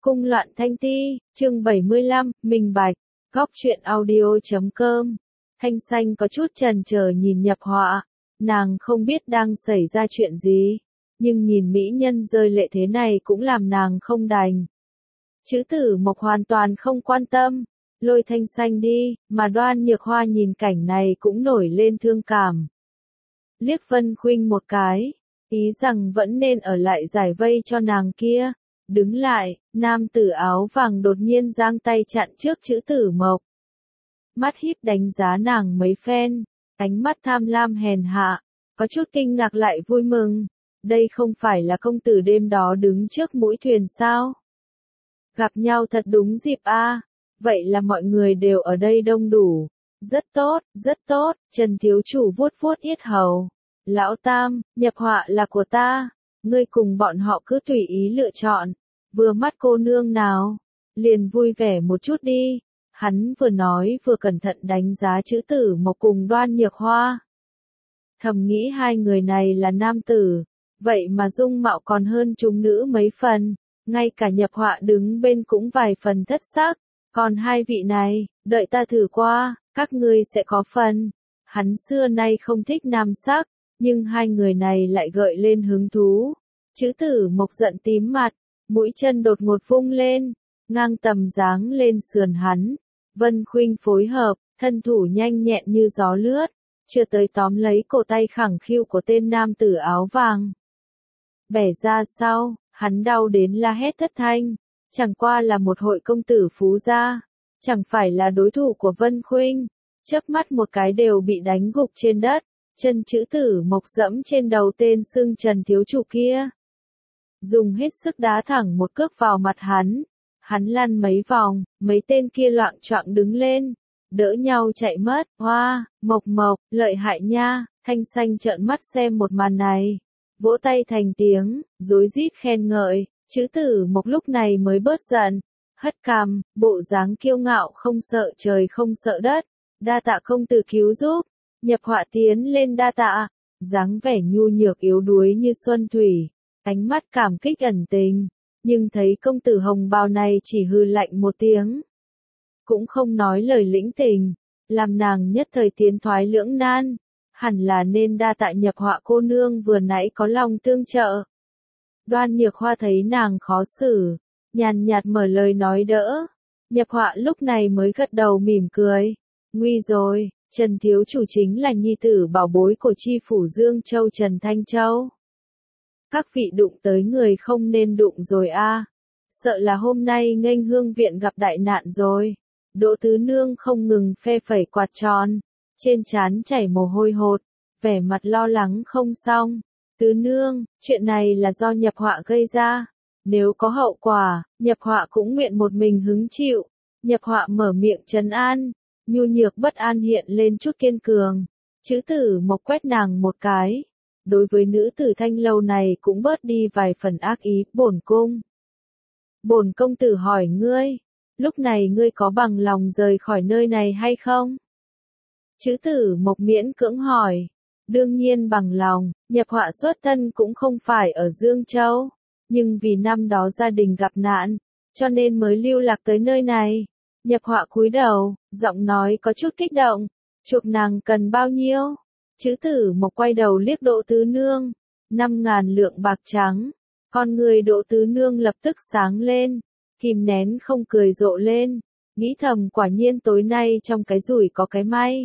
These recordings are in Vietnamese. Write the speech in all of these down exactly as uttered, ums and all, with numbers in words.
Cung loạn thanh ti, chương bảy mươi lăm, minh bạch, góc truyện audio chấm com. Thanh Xanh có chút chần chờ nhìn Nhập Họa, nàng không biết đang xảy ra chuyện gì, nhưng nhìn mỹ nhân rơi lệ thế này cũng làm nàng không đành. Chữ Tử Mộc hoàn toàn không quan tâm, lôi Thanh Xanh đi, mà Đoan Nhược Hoa nhìn cảnh này cũng nổi lên thương cảm. Liếc Vân Khuynh một cái, ý rằng vẫn nên ở lại giải vây cho nàng kia. Đứng lại, nam tử áo vàng đột nhiên giang tay chặn trước Chữ Tử Mộc. Mắt híp đánh giá nàng mấy phen, ánh mắt tham lam hèn hạ, có chút kinh ngạc lại vui mừng. Đây không phải là công tử đêm đó đứng trước mũi thuyền sao? Gặp nhau thật đúng dịp a. Vậy là mọi người đều ở đây đông đủ. Rất tốt, rất tốt, Trần thiếu chủ vuốt vuốt yết hầu. Lão Tam, Nhập Họa là của ta, ngươi cùng bọn họ cứ tùy ý lựa chọn. Vừa mắt cô nương nào, liền vui vẻ một chút đi. Hắn vừa nói vừa cẩn thận đánh giá Chữ Tử Mộc cùng Đoan Nhược Hoa. Thầm nghĩ hai người này là nam tử, vậy mà dung mạo còn hơn chúng nữ mấy phần, ngay cả Nhập Họa đứng bên cũng vài phần thất sắc. Còn hai vị này, đợi ta thử qua, các ngươi sẽ có phần. Hắn xưa nay không thích nam sắc, nhưng hai người này lại gợi lên hứng thú. Chữ Tử Mộc giận tím mặt, mũi chân đột ngột vung lên, ngang tầm giáng lên sườn hắn. Vân Khuynh phối hợp, thân thủ nhanh nhẹn như gió lướt, chưa tới tóm lấy cổ tay khẳng khiu của tên nam tử áo vàng. Bẻ ra sau, hắn đau đến la hét thất thanh, chẳng qua là một hội công tử phú gia, chẳng phải là đối thủ của Vân Khuynh, chớp mắt một cái đều bị đánh gục trên đất, chân Chữ Tử Mộc dẫm trên đầu tên xưng Trần thiếu chủ kia. Dùng hết sức đá thẳng một cước vào mặt hắn, hắn lăn mấy vòng, mấy tên kia loạng choạng đứng lên, đỡ nhau chạy mất. Hoa, Mộc Mộc, lợi hại nha. Thanh Xanh trợn mắt xem một màn này, vỗ tay thành tiếng, rối rít khen ngợi. Chữ Tử Mộc lúc này mới bớt giận, hất cằm, bộ dáng kiêu ngạo không sợ trời không sợ đất. Đa tạ công tử cứu giúp. Nhập Họa tiến lên đa tạ, dáng vẻ nhu nhược yếu đuối như xuân thủy, ánh mắt cảm kích ẩn tình, nhưng thấy công tử hồng bào này chỉ hừ lạnh một tiếng, cũng không nói lời lĩnh tình, làm nàng nhất thời tiến thoái lưỡng nan. Hẳn là nên đa tạ Nhập Họa cô nương vừa nãy có lòng tương trợ. Đoan Nhược Hoa thấy nàng khó xử, nhàn nhạt mở lời nói đỡ. Nhập Họa lúc này mới gật đầu mỉm cười. Nguy rồi, Trần thiếu chủ chính là nhi tử bảo bối của chi phủ Dương Châu Trần Thanh Châu. Các vị đụng tới người không nên đụng rồi a. Sợ là hôm nay nghênh hương viện gặp đại nạn rồi. Đỗ Tứ Nương không ngừng phe phẩy quạt tròn, trên trán chảy mồ hôi hột, vẻ mặt lo lắng không xong. Tứ Nương, chuyện này là do Nhập Họa gây ra. Nếu có hậu quả, Nhập Họa cũng nguyện một mình hứng chịu. Nhập Họa mở miệng trấn an, nhu nhược bất an hiện lên chút kiên cường. Chữ Tử Mộc quét nàng một cái. Đối với nữ tử Thanh lâu này cũng bớt đi vài phần ác ý. Bổn cung. Bổn công tử hỏi ngươi, lúc này ngươi có bằng lòng rời khỏi nơi này hay không? Chữ Tử Mộc miễn cưỡng hỏi. Đương nhiên bằng lòng, Nhập Họa xuất thân cũng không phải ở Dương Châu, nhưng vì năm đó gia đình gặp nạn, cho nên mới lưu lạc tới nơi này. Nhập Họa cúi đầu, giọng nói có chút kích động. Chuộc nàng cần bao nhiêu? Chữ Tử Mộc quay đầu liếc Đỗ Tứ Nương. Năm ngàn lượng bạc trắng. Con người Đỗ Tứ Nương lập tức sáng lên, kìm nén không cười rộ lên, nghĩ thầm quả nhiên tối nay trong cái rủi có cái may.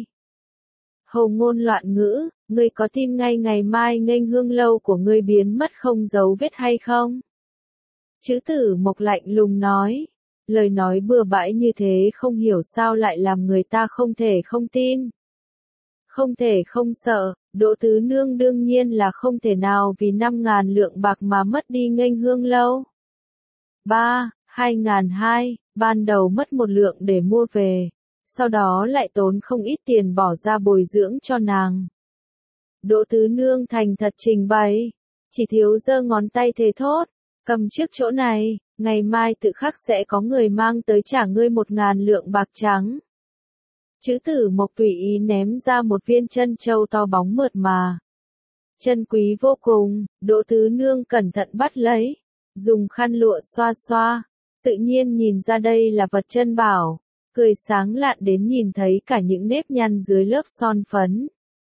Hầu ngôn loạn ngữ, ngươi có tin ngay ngày mai nghênh hương lâu của ngươi biến mất không dấu vết hay không? Chữ Tử Mộc lạnh lùng nói. Lời nói bừa bãi như thế không hiểu sao lại làm người ta không thể không tin. Không thể không sợ, Đỗ Tứ Nương đương nhiên là không thể nào vì năm ngàn lượng bạc mà mất đi nghênh hương lâu. Ba, hai ngàn hai, ban đầu mất một lượng để mua về, sau đó lại tốn không ít tiền bỏ ra bồi dưỡng cho nàng. Đỗ Tứ Nương thành thật trình bày, chỉ thiếu giơ ngón tay thề thốt, cầm trước chỗ này, ngày mai tự khắc sẽ có người mang tới trả ngươi một ngàn lượng bạc trắng. Chữ Tử Mộc tùy ý ném ra một viên chân châu to bóng mượt mà. Chân quý vô cùng, Đỗ Tứ Nương cẩn thận bắt lấy, dùng khăn lụa xoa xoa, tự nhiên nhìn ra đây là vật chân bảo, cười sáng lạn đến nhìn thấy cả những nếp nhăn dưới lớp son phấn.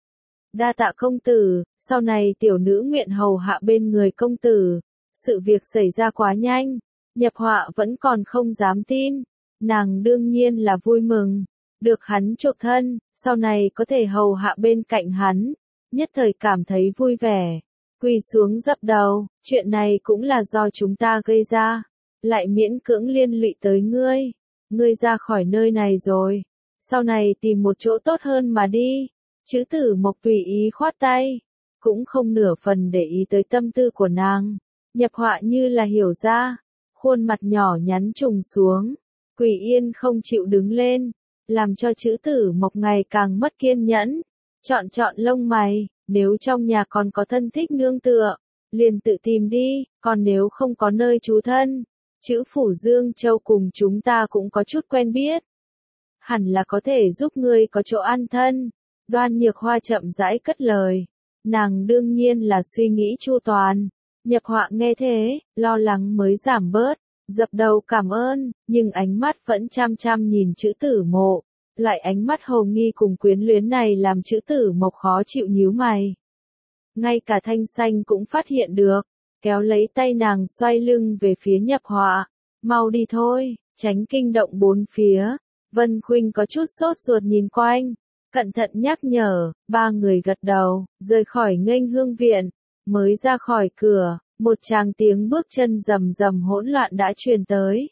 Đa tạ công tử, sau này tiểu nữ nguyện hầu hạ bên người công tử. Sự việc xảy ra quá nhanh, Nhập Họa vẫn còn không dám tin, nàng đương nhiên là vui mừng, được hắn chuộc thân, sau này có thể hầu hạ bên cạnh hắn, nhất thời cảm thấy vui vẻ, quỳ xuống dập đầu, chuyện này cũng là do chúng ta gây ra, lại miễn cưỡng liên lụy tới ngươi, ngươi ra khỏi nơi này rồi, sau này tìm một chỗ tốt hơn mà đi. Chữ Tử Mộc tùy ý khoát tay, cũng không nửa phần để ý tới tâm tư của nàng. Nhập Họa như là hiểu ra, khuôn mặt nhỏ nhắn trùng xuống, Quỳ yên không chịu đứng lên, làm cho Chữ Tử Mộc ngày càng mất kiên nhẫn, chọn chọn lông mày, nếu trong nhà còn có thân thích nương tựa, liền tự tìm đi, còn nếu không có nơi trú thân, Chữ phủ Dương Châu cùng chúng ta cũng có chút quen biết, hẳn là có thể giúp ngươi có chỗ an thân. Đoan Nhược Hoa chậm rãi cất lời, nàng đương nhiên là suy nghĩ chu toàn. Nhập Họa nghe thế, lo lắng mới giảm bớt, dập đầu cảm ơn, nhưng ánh mắt vẫn chăm chăm nhìn Chữ Tử Mộ, lại ánh mắt hồ nghi cùng quyến luyến này làm Chữ Tử Mộc khó chịu nhíu mày. Ngay cả Thanh Xanh cũng phát hiện được, kéo lấy tay nàng xoay lưng về phía Nhập Họa, mau đi thôi, tránh kinh động bốn phía. Vân Khuynh có chút sốt ruột nhìn quanh, cẩn thận nhắc nhở, ba người gật đầu, rời khỏi nghênh hương viện, mới ra khỏi cửa, một tràng tiếng bước chân rầm rầm hỗn loạn đã truyền tới.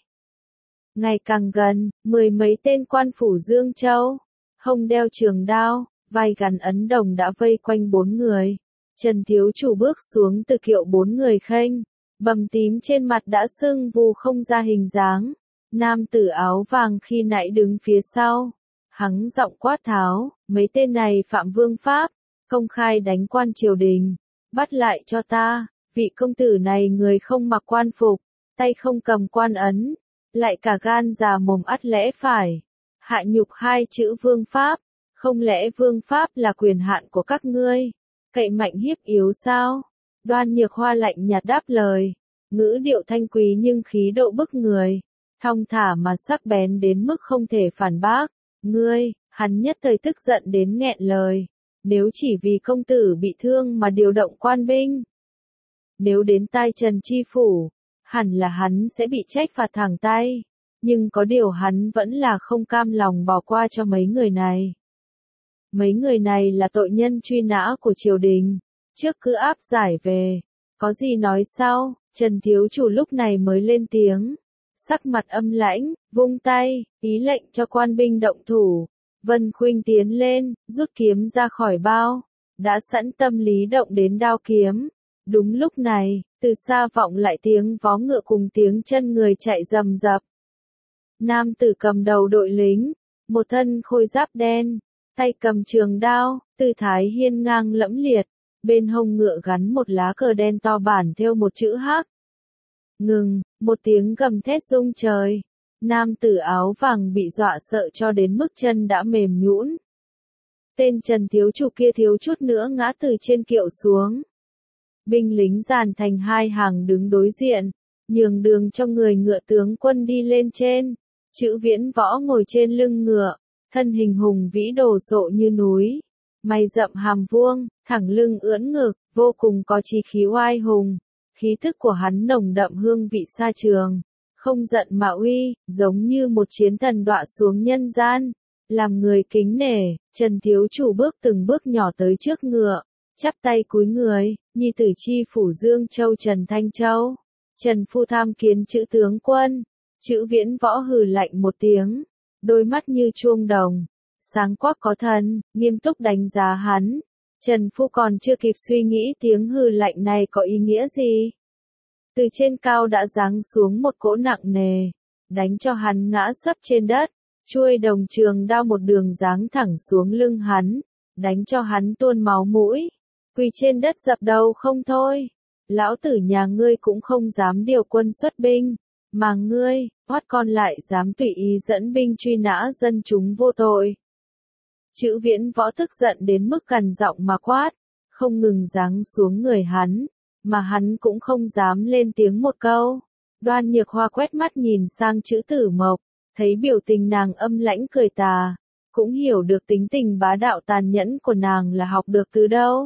Ngày càng gần, mười mấy tên quan phủ Dương Châu, hông đeo trường đao, vai gắn ấn đồng đã vây quanh bốn người. Trần thiếu chủ bước xuống từ kiệu bốn người khênh, bầm tím trên mặt đã sưng vù không ra hình dáng. Nam tử áo vàng khi nãy đứng phía sau, hắng giọng quát tháo, mấy tên này phạm vương pháp, công khai đánh quan triều đình, bắt lại cho ta, vị công tử này người không mặc quan phục, tay không cầm quan ấn, lại cả gan già mồm ắt lẽ phải, hạ nhục hai chữ vương pháp, không lẽ vương pháp là quyền hạn của các ngươi, cậy mạnh hiếp yếu sao? Đoan Nhược Hoa lạnh nhạt đáp lời, ngữ điệu thanh quý nhưng khí độ bức người, thong thả mà sắc bén đến mức không thể phản bác. Ngươi, hắn nhất thời tức giận đến nghẹn lời, nếu chỉ vì công tử bị thương mà điều động quan binh, nếu đến tai Trần Chi Phủ, hẳn là hắn sẽ bị trách phạt thẳng tay, nhưng có điều hắn vẫn là không cam lòng bỏ qua cho mấy người này. Mấy người này là tội nhân truy nã của triều đình, trước cứ áp giải về, có gì nói sau, Trần thiếu chủ lúc này mới lên tiếng. Sắc mặt âm lãnh, vung tay, ý lệnh cho quan binh động thủ. Vân Khuynh tiến lên, rút kiếm ra khỏi bao, đã sẵn tâm lý động đến đao kiếm. Đúng lúc này, từ xa vọng lại tiếng vó ngựa cùng tiếng chân người chạy rầm rập. Nam tử cầm đầu đội lính, một thân khôi giáp đen, tay cầm trường đao, tư thái hiên ngang lẫm liệt, bên hông ngựa gắn một lá cờ đen to bản thêu một chữ hắc. Ngừng, một tiếng gầm thét rung trời. Nam tử áo vàng bị dọa sợ cho đến mức chân đã mềm nhũn. Tên Trần thiếu chủ kia thiếu chút nữa ngã từ trên kiệu xuống. Binh lính dàn thành hai hàng đứng đối diện, nhường đường cho người ngựa tướng quân đi lên trên. Chữ Viễn Võ ngồi trên lưng ngựa, thân hình hùng vĩ đồ sộ như núi, mày rậm hàm vuông, thẳng lưng ưỡn ngực, vô cùng có chí khí oai hùng. Khí thức của hắn nồng đậm hương vị xa trường, không giận mà uy, giống như một chiến thần đọa xuống nhân gian, làm người kính nể. Trần thiếu chủ bước từng bước nhỏ tới trước ngựa, chắp tay cúi người, nhi tử chi phủ Dương Châu Trần Thanh Châu. Trần phu tham kiến chữ tướng quân. Chữ Viễn Võ hừ lạnh một tiếng, đôi mắt như chuông đồng, sáng quắc có thần, nghiêm túc đánh giá hắn. Trần phu còn chưa kịp suy nghĩ tiếng hừ lạnh này có ý nghĩa gì. Từ trên cao đã giáng xuống một cỗ nặng nề, đánh cho hắn ngã sấp trên đất, chuôi đồng trường đao một đường giáng thẳng xuống lưng hắn, đánh cho hắn tuôn máu mũi, quỳ trên đất dập đầu không thôi. Lão tử nhà ngươi cũng không dám điều quân xuất binh, mà ngươi, hoắt con lại dám tùy ý dẫn binh truy nã dân chúng vô tội. Chữ Viễn Võ tức giận đến mức gằn giọng mà quát, không ngừng giáng xuống người hắn, mà hắn cũng không dám lên tiếng một câu. Đoan Nhược Hoa quét mắt nhìn sang Trữ Tử Mộc, thấy biểu tình nàng âm lãnh cười tà, cũng hiểu được tính tình bá đạo tàn nhẫn của nàng là học được từ đâu.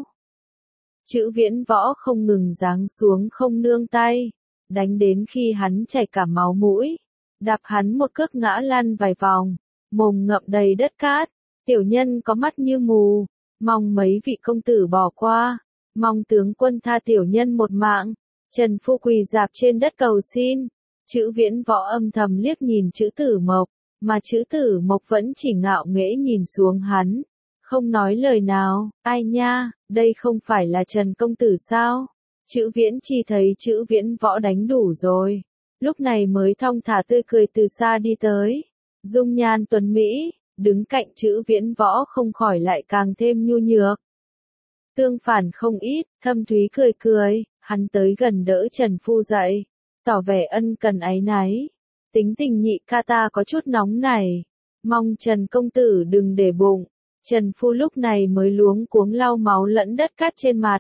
Trữ Viễn Võ không ngừng giáng xuống không nương tay, đánh đến khi hắn chảy cả máu mũi, đạp hắn một cước ngã lăn vài vòng, mồm ngậm đầy đất cát. Tiểu nhân có mắt như mù, mong mấy vị công tử bỏ qua, mong tướng quân tha tiểu nhân một mạng. Trần Phu quỳ dạp trên đất cầu xin. Trữ Viễn Võ âm thầm liếc nhìn Trữ Tử Mộc, mà Trữ Tử Mộc vẫn chỉ ngạo nghễ nhìn xuống hắn, không nói lời nào. Ai nha, đây không phải là Trần công tử sao? Trữ Viễn Chi thấy Trữ Viễn Võ đánh đủ rồi, lúc này mới thong thả tươi cười từ xa đi tới, dung nhan tuấn mỹ, đứng cạnh Trữ Viễn Võ không khỏi lại càng thêm nhu nhược. Tương phản không ít, Thâm Thúy cười cười, hắn tới gần đỡ Trần Phu dậy, tỏ vẻ ân cần áy náy. Tính tình nhị ca ta có chút nóng này, mong Trần công tử đừng để bụng. Trần Phu lúc này mới luống cuống lau máu lẫn đất cát trên mặt.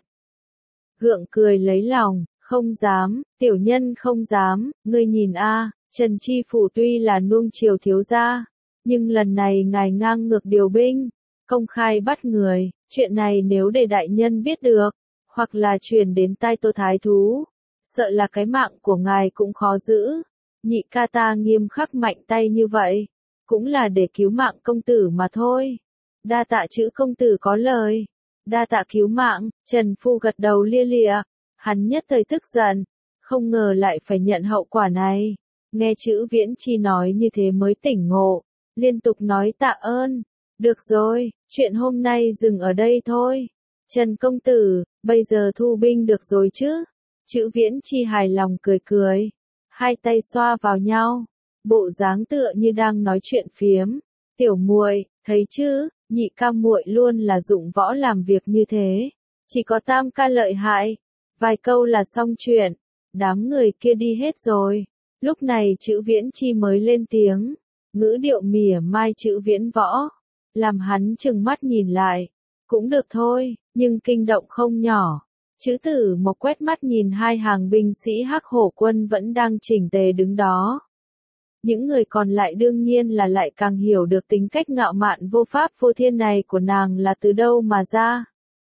Gượng cười lấy lòng, không dám, tiểu nhân không dám, ngươi nhìn a, Trần Chi Phủ tuy là nuông chiều thiếu gia, nhưng lần này ngài ngang ngược điều binh, công khai bắt người, chuyện này nếu để đại nhân biết được, hoặc là truyền đến tai Tô Thái Thú, sợ là cái mạng của ngài cũng khó giữ. Nhị ca ta nghiêm khắc mạnh tay như vậy, cũng là để cứu mạng công tử mà thôi. Đa tạ Trữ công tử có lời, đa tạ cứu mạng. Trần Phu gật đầu lia lịa, hắn nhất thời tức giận, không ngờ lại phải nhận hậu quả này. Nghe Trữ Viễn Chi nói như thế mới tỉnh ngộ, liên tục nói tạ ơn. Được rồi, chuyện hôm nay dừng ở đây thôi. Trần công tử, bây giờ thu binh được rồi chứ? Trữ Viễn Chi hài lòng cười cười, hai tay xoa vào nhau, bộ dáng tựa như đang nói chuyện phiếm. Tiểu muội, thấy chứ, nhị ca muội luôn là dụng võ làm việc như thế, chỉ có tam ca lợi hại, vài câu là xong chuyện. Đám người kia đi hết rồi, lúc này Trữ Viễn Chi mới lên tiếng, ngữ điệu mỉa mai Trữ Viễn Võ, làm hắn chừng mắt nhìn lại. Cũng được thôi, nhưng kinh động không nhỏ. Trữ Tử Mộc quét mắt nhìn hai hàng binh sĩ Hắc Hổ quân vẫn đang chỉnh tề đứng đó. Những người còn lại đương nhiên là lại càng hiểu được tính cách ngạo mạn vô pháp vô thiên này của nàng là từ đâu mà ra.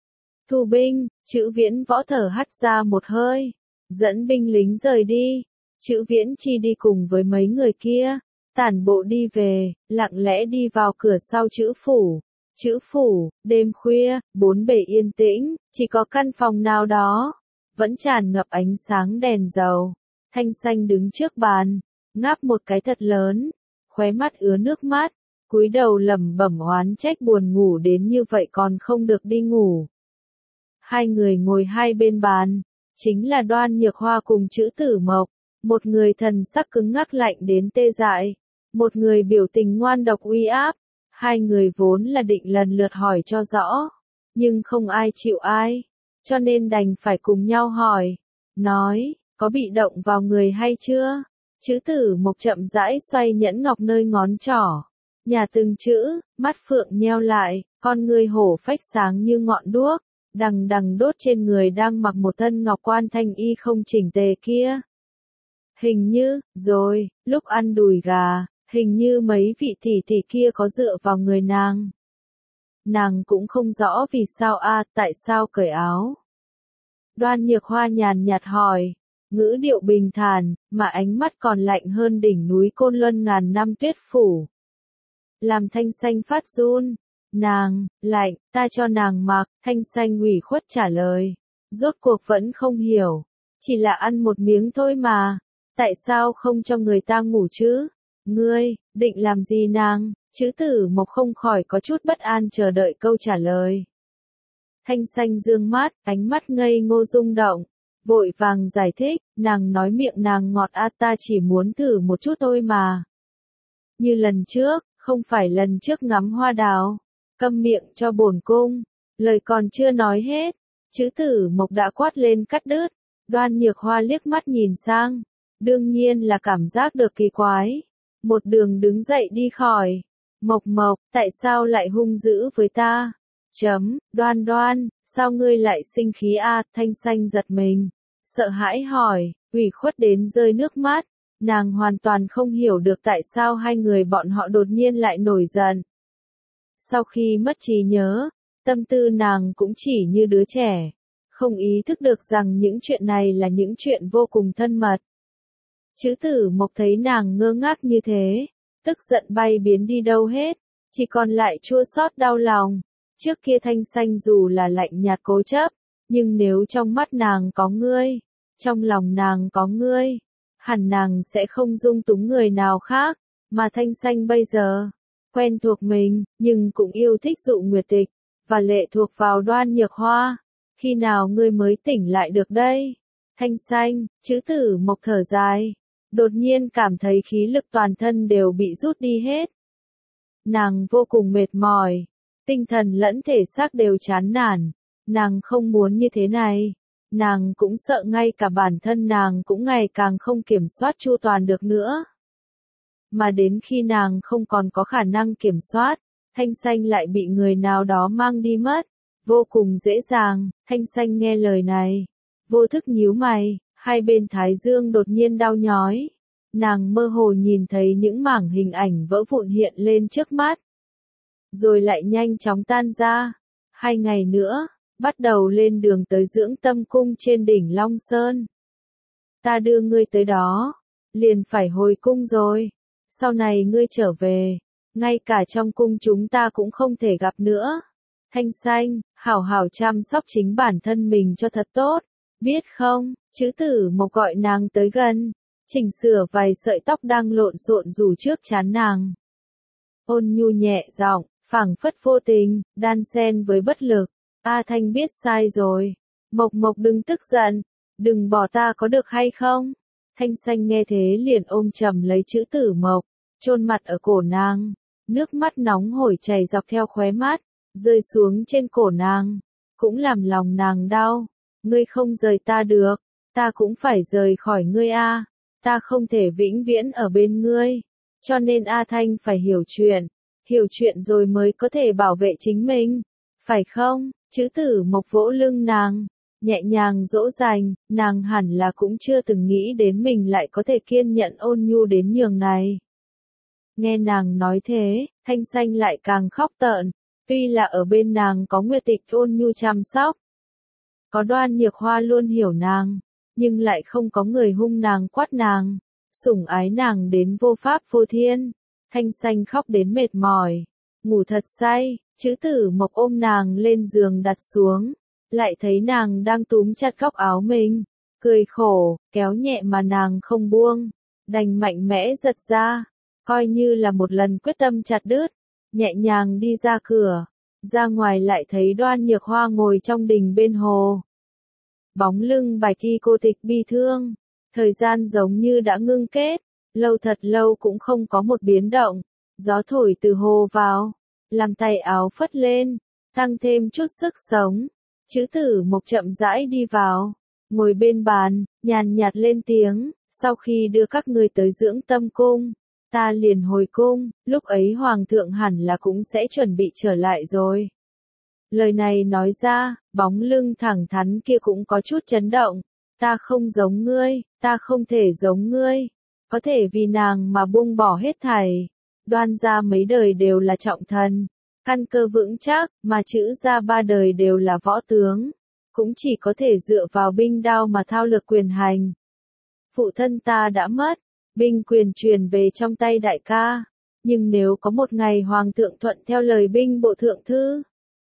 Thu binh, Trữ Viễn Võ thở hắt ra một hơi, dẫn binh lính rời đi. Trữ Viễn Chi đi cùng với mấy người kia, tản bộ đi về, lặng lẽ đi vào cửa sau Trữ phủ. Trữ phủ, đêm khuya, bốn bề yên tĩnh, chỉ có căn phòng nào đó vẫn tràn ngập ánh sáng đèn dầu. Thanh Xanh đứng trước bàn, ngáp một cái thật lớn, khóe mắt ứa nước mắt, cúi đầu lẩm bẩm oán trách buồn ngủ đến như vậy còn không được đi ngủ. Hai người ngồi hai bên bàn, chính là Đoan Nhược Hoa cùng Trữ Tử Mộc, một người thần sắc cứng ngắc lạnh đến tê dại, một người biểu tình ngoan độc uy áp. Hai người vốn là định lần lượt hỏi cho rõ, nhưng không ai chịu ai, cho nên đành phải cùng nhau hỏi. Nói, có bị động vào người hay chưa? Trữ Tử Mộc chậm rãi xoay nhẫn ngọc nơi ngón trỏ, nhà từng chữ, mắt phượng nheo lại, con người hổ phách sáng như ngọn đuốc, đằng đằng đốt trên người đang mặc một thân ngọc quan thanh y không chỉnh tề kia. Hình như, rồi, lúc ăn đùi gà, hình như mấy vị tỷ tỷ kia có dựa vào người nàng. Nàng cũng không rõ vì sao a, à, tại sao cởi áo. Đoan Nhược Hoa nhàn nhạt hỏi, ngữ điệu bình thản, mà ánh mắt còn lạnh hơn đỉnh núi Côn Luân ngàn năm tuyết phủ. Làm Thanh Xanh phát run, nàng, lạnh, ta cho nàng mặc. Thanh Xanh ủy khuất trả lời, rốt cuộc vẫn không hiểu, chỉ là ăn một miếng thôi mà, tại sao không cho người ta ngủ chứ? Ngươi, định làm gì nàng? Trữ Tử Mộc không khỏi có chút bất an chờ đợi câu trả lời. Thanh Xanh dương mắt, ánh mắt ngây ngô rung động, vội vàng giải thích, nàng nói miệng nàng ngọt a, ta chỉ muốn thử một chút thôi mà. Như lần trước, không phải lần trước ngắm hoa đào, câm miệng cho bổn cung. Lời còn chưa nói hết, Trữ Tử Mộc đã quát lên cắt đứt. Đoan Nhược Hoa liếc mắt nhìn sang, đương nhiên là cảm giác được kỳ quái. Một đường đứng dậy đi khỏi. Mộc Mộc, tại sao lại hung dữ với ta? Chấm, Đoan Đoan, sao ngươi lại sinh khí a? Thanh Xanh giật mình, sợ hãi hỏi, ủy khuất đến rơi nước mắt. Nàng hoàn toàn không hiểu được tại sao hai người bọn họ đột nhiên lại nổi giận. Sau khi mất trí nhớ, tâm tư nàng cũng chỉ như đứa trẻ, không ý thức được rằng những chuyện này là những chuyện vô cùng thân mật. Chữ Tử Mộc thấy nàng ngơ ngác như thế, tức giận bay biến đi đâu hết, chỉ còn lại chua xót đau lòng. Trước kia Thanh Xanh dù là lạnh nhạt cố chấp, nhưng nếu trong mắt nàng có ngươi, trong lòng nàng có ngươi, hẳn nàng sẽ không dung túng người nào khác, mà Thanh Xanh bây giờ, quen thuộc mình, nhưng cũng yêu thích Dụ Nguyệt Tịch, và lệ thuộc vào Đoan Nhược Hoa. Khi nào ngươi mới tỉnh lại được đây? Thanh Xanh, Chữ Tử Mộc thở dài, đột nhiên cảm thấy khí lực toàn thân đều bị rút đi hết. Nàng vô cùng mệt mỏi, tinh thần lẫn thể xác đều chán nản, nàng không muốn như thế này. Nàng cũng sợ ngay cả bản thân nàng cũng ngày càng không kiểm soát chu toàn được nữa. Mà đến khi nàng không còn có khả năng kiểm soát, Thanh Xanh lại bị người nào đó mang đi mất. Vô cùng dễ dàng, Thanh Xanh nghe lời này. Vô thức nhíu mày, hai bên thái dương đột nhiên đau nhói. Nàng mơ hồ nhìn thấy những mảng hình ảnh vỡ vụn hiện lên trước mắt. Rồi lại nhanh chóng tan ra. Hai ngày nữa, bắt đầu lên đường tới Dưỡng Tâm Cung trên đỉnh Long Sơn. Ta đưa ngươi tới đó, liền phải hồi cung rồi. Sau này ngươi trở về, ngay cả trong cung chúng ta cũng không thể gặp nữa. Thanh Xanh, hảo hảo chăm sóc chính bản thân mình cho thật tốt, biết không? Chữ Tử Mộc gọi nàng tới gần, chỉnh sửa vài sợi tóc đang lộn xộn rủ trước trán nàng. Ôn nhu nhẹ giọng, phảng phất vô tình, đan xen với bất lực. A Thanh biết sai rồi. Mộc Mộc đừng tức giận, đừng bỏ ta có được hay không? Thanh Xanh nghe thế liền ôm chầm lấy Chữ Tử Mộc, chôn mặt ở cổ nàng, nước mắt nóng hổi chảy dọc theo khóe mắt, rơi xuống trên cổ nàng, cũng làm lòng nàng đau. Ngươi không rời ta được, ta cũng phải rời khỏi ngươi a, ta không thể vĩnh viễn ở bên ngươi, cho nên A Thanh phải hiểu chuyện, hiểu chuyện rồi mới có thể bảo vệ chính mình, phải không? Chữ Tử Mộc vỗ lưng nàng, nhẹ nhàng dỗ dành, nàng hẳn là cũng chưa từng nghĩ đến mình lại có thể kiên nhẫn ôn nhu đến nhường này. Nghe nàng nói thế, Thanh Xanh lại càng khóc tợn, tuy là ở bên nàng có Nguyệt Tịch ôn nhu chăm sóc, có Đoan Nhược Hoa luôn hiểu nàng, nhưng lại không có người hung nàng quát nàng, sủng ái nàng đến vô pháp vô thiên. Thanh Xanh khóc đến mệt mỏi, ngủ thật say. Chữ Tử Mộc ôm nàng lên giường đặt xuống, lại thấy nàng đang túm chặt góc áo mình, cười khổ, kéo nhẹ mà nàng không buông, đành mạnh mẽ giật ra, coi như là một lần quyết tâm chặt đứt, nhẹ nhàng đi ra cửa, ra ngoài lại thấy Đoan Nhược Hoa ngồi trong đình bên hồ. Bóng lưng Bạch Y cô tịch bi thương, thời gian giống như đã ngưng kết, lâu thật lâu cũng không có một biến động, gió thổi từ hồ vào, làm tay áo phất lên, tăng thêm chút sức sống. Chữ Tử Mộc chậm rãi đi vào, ngồi bên bàn, nhàn nhạt lên tiếng, sau khi đưa các ngươi tới Dưỡng Tâm Cung, ta liền hồi cung, lúc ấy Hoàng thượng hẳn là cũng sẽ chuẩn bị trở lại rồi. Lời này nói ra, bóng lưng thẳng thắn kia cũng có chút chấn động, ta không giống ngươi, ta không thể giống ngươi, có thể vì nàng mà buông bỏ hết thảy. Đoan gia mấy đời đều là trọng thần, căn cơ vững chắc, mà Chữ gia ba đời đều là võ tướng, cũng chỉ có thể dựa vào binh đao mà thao lược quyền hành. Phụ thân ta đã mất, binh quyền truyền về trong tay đại ca, nhưng nếu có một ngày Hoàng thượng thuận theo lời binh bộ thượng thư,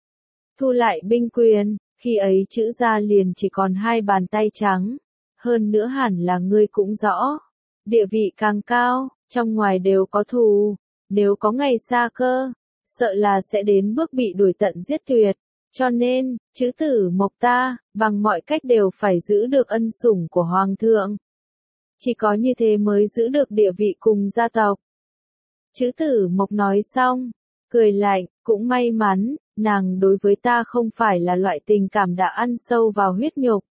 thu lại binh quyền, khi ấy Chữ gia liền chỉ còn hai bàn tay trắng, hơn nữa hẳn là ngươi cũng rõ, địa vị càng cao, trong ngoài đều có thù. Nếu có ngày xa cơ, sợ là sẽ đến bước bị đuổi tận giết tuyệt, cho nên, Chữ Tử Mộc ta, bằng mọi cách đều phải giữ được ân sủng của Hoàng thượng. Chỉ có như thế mới giữ được địa vị cùng gia tộc. Chữ Tử Mộc nói xong, cười lạnh, cũng may mắn, nàng đối với ta không phải là loại tình cảm đã ăn sâu vào huyết nhục,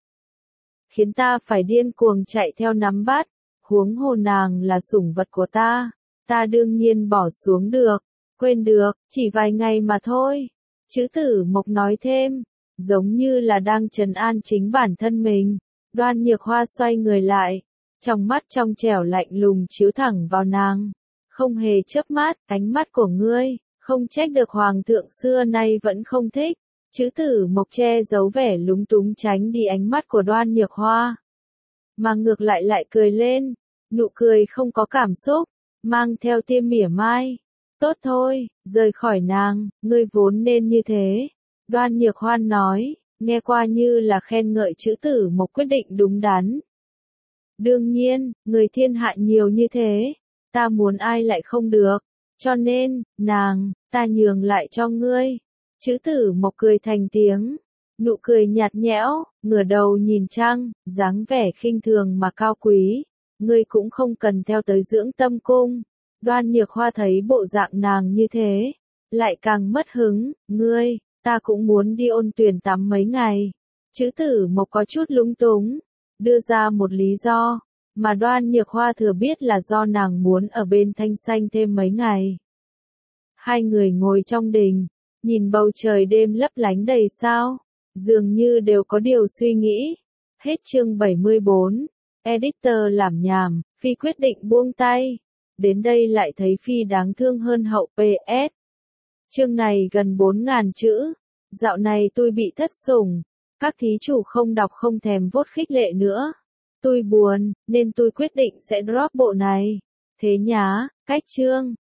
khiến ta phải điên cuồng chạy theo nắm bắt, huống hồ nàng là sủng vật của ta. Ta đương nhiên bỏ xuống được, quên được, chỉ vài ngày mà thôi. Chữ Tử Mộc nói thêm, giống như là đang trấn an chính bản thân mình. Đoan Nhược Hoa xoay người lại, trong mắt trong trẻo lạnh lùng chiếu thẳng vào nàng, không hề chớp mắt, ánh mắt của ngươi, không trách được hoàng thượng xưa nay vẫn không thích. Chữ tử Mộc che giấu vẻ lúng túng tránh đi ánh mắt của Đoan Nhược Hoa, mà ngược lại lại cười lên, nụ cười không có cảm xúc, mang theo tia mỉa mai. Tốt thôi, rời khỏi nàng, ngươi vốn nên như thế. Đoan Nhược Hoa nói, nghe qua như là khen ngợi chữ tử Mộc quyết định đúng đắn. Đương nhiên, người thiên hạ nhiều như thế, ta muốn ai lại không được, cho nên, nàng, ta nhường lại cho ngươi. Chữ tử Mộc cười thành tiếng, nụ cười nhạt nhẽo, ngửa đầu nhìn trăng, dáng vẻ khinh thường mà cao quý. Ngươi cũng không cần theo tới dưỡng tâm cung. Đoan Nhược Hoa thấy bộ dạng nàng như thế, lại càng mất hứng, ngươi, ta cũng muốn đi ôn tuyển tắm mấy ngày. Chữ tử Mộc có chút lúng túng, đưa ra một lý do, mà Đoan Nhược Hoa thừa biết là do nàng muốn ở bên Thanh Xanh thêm mấy ngày. Hai người ngồi trong đình, nhìn bầu trời đêm lấp lánh đầy sao, dường như đều có điều suy nghĩ. Hết chương bảy mươi bốn, editor làm nhảm, Phi quyết định buông tay. Đến đây lại thấy Phi đáng thương hơn hậu pê ét. Chương này gần bốn ngàn chữ. Dạo này tôi bị thất sủng. Các thí chủ không đọc không thèm vốt khích lệ nữa. Tôi buồn, nên tôi quyết định sẽ drop bộ này. Thế nhá, cách chương.